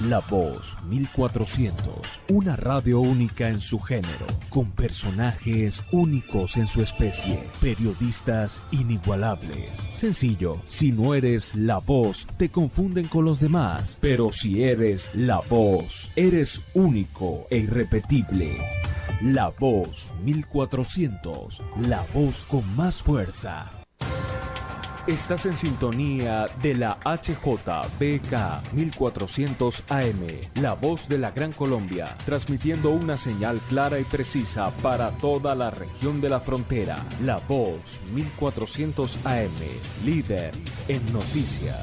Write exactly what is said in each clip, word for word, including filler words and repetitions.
La Voz mil cuatrocientos, una radio única en su género, con personajes únicos en su especie, periodistas inigualables. Sencillo, si no eres La Voz, te confunden con los demás, pero si eres La Voz, eres único e irrepetible. La Voz mil cuatrocientos, la voz con más fuerza. Estás en sintonía de la H J B K mil cuatrocientos A M, la voz de la Gran Colombia, transmitiendo una señal clara y precisa para toda la región de la frontera. La Voz mil cuatrocientos A M, líder en noticias.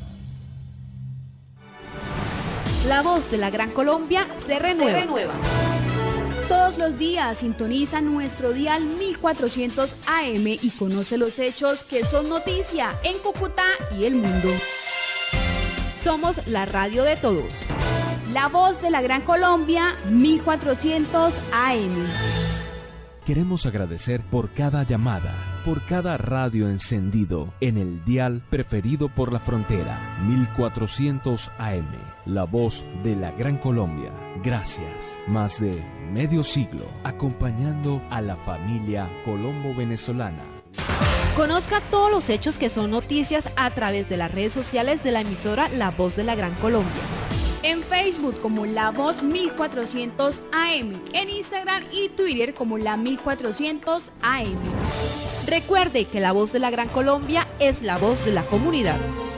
La voz de la Gran Colombia se renueva. Se renueva. Todos los días sintoniza nuestro dial mil cuatrocientos A M y conoce los hechos que son noticia en Cúcuta y el mundo. Somos la radio de todos. La voz de la Gran Colombia mil cuatrocientos A M. Queremos agradecer por cada llamada, por cada radio encendido en el dial preferido por la frontera, mil cuatrocientos A M, la voz de la Gran Colombia. Gracias. Más de medio siglo acompañando a la familia colombo-venezolana. Conozca todos los hechos que son noticias a través de las redes sociales de la emisora La Voz de la Gran Colombia. En Facebook como La Voz mil cuatrocientos A M, en Instagram y Twitter como La mil cuatrocientos A M. Recuerde que La Voz de la Gran Colombia es la voz de la comunidad.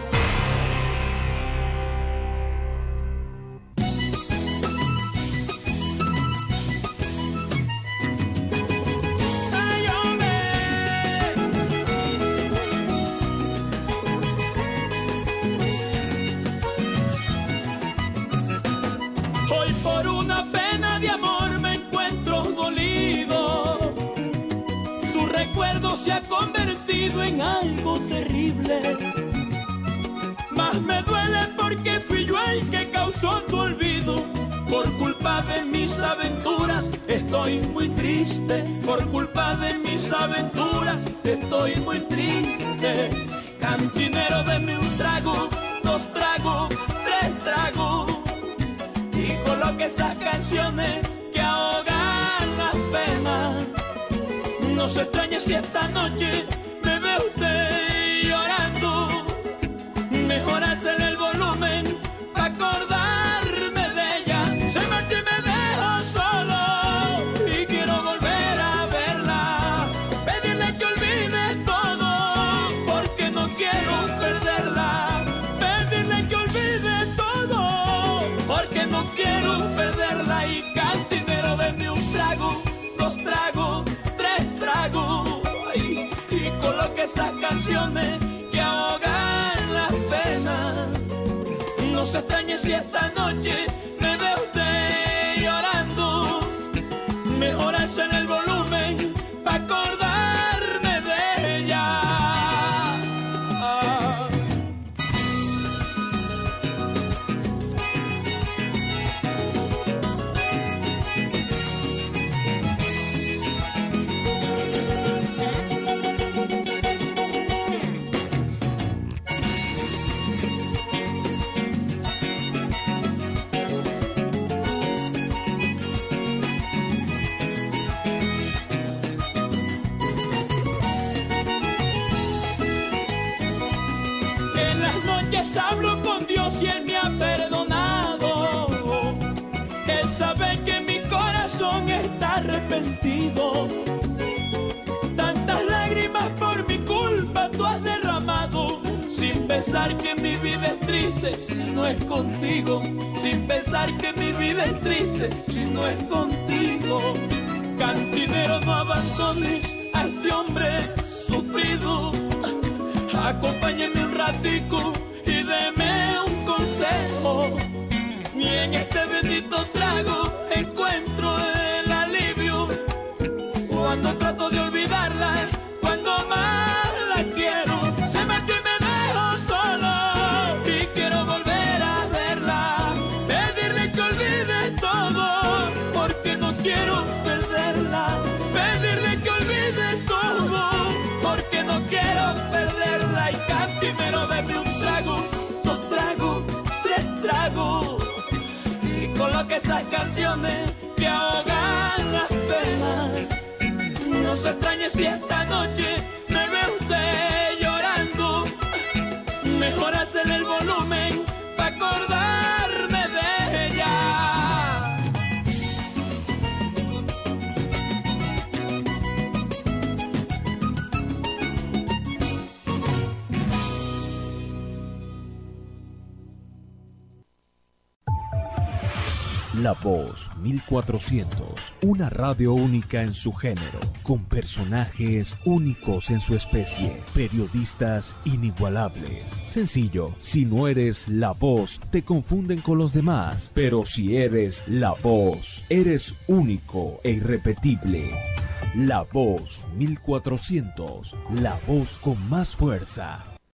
Se ha convertido en algo terrible. Más me duele porque fui yo el que causó tu olvido. Por culpa de mis aventuras estoy muy triste. Por culpa de mis aventuras estoy muy triste. Cantinero, deme un trago, dos tragos, tres tragos, y coloque esas canciones que ahogan las penas. No se extrañe si esta noche me ve usted llorando. Mejor alce el volumen para acordarme de ella. Se marchó y me dejó solo y quiero volver a verla. Pedirle que olvide todo porque no quiero perderla. Pedirle que olvide todo porque no quiero perderla. Y cantinero, deme un trago, dos tragos, trago, ay, y coloque esas canciones que ahogan las penas. No se extrañe si esta noche me ve usted llorando. Mejor alce el volumen para acordarme de ella. Ah. Hablo con Dios y Él me ha perdonado. Él sabe que mi corazón está arrepentido. Tantas lágrimas por mi culpa tú has derramado, sin pensar que mi vida es triste si no es contigo. Sin pensar que mi vida es triste si no es contigo. Cantinero, no abandones a este hombre sufrido. Acompáñeme un ratico y deme un consejo. Ni en este bendito trago encuentro el alivio. Cuando trato de olvidarla, cuando más la quiero, se me y me dejo solo y quiero volver a verla. Pedirle que olvide todo porque no quiero perderla. Pedirle que olvide todo porque no quiero perderla. Y cantinero, deme un trago, dos tragos, tres tragos, pa' que esas canciones que ahogan las penas. No se extrañe si esta noche me ve usted llorando. Mejor hacer el volumen pa' acordarme de ella. La Voz mil cuatrocientos, una radio única en su género, con personajes únicos en su especie, periodistas inigualables. Sencillo, si no eres La Voz, te confunden con los demás, pero si eres La Voz, eres único e irrepetible. La Voz mil cuatrocientos, la voz con más fuerza.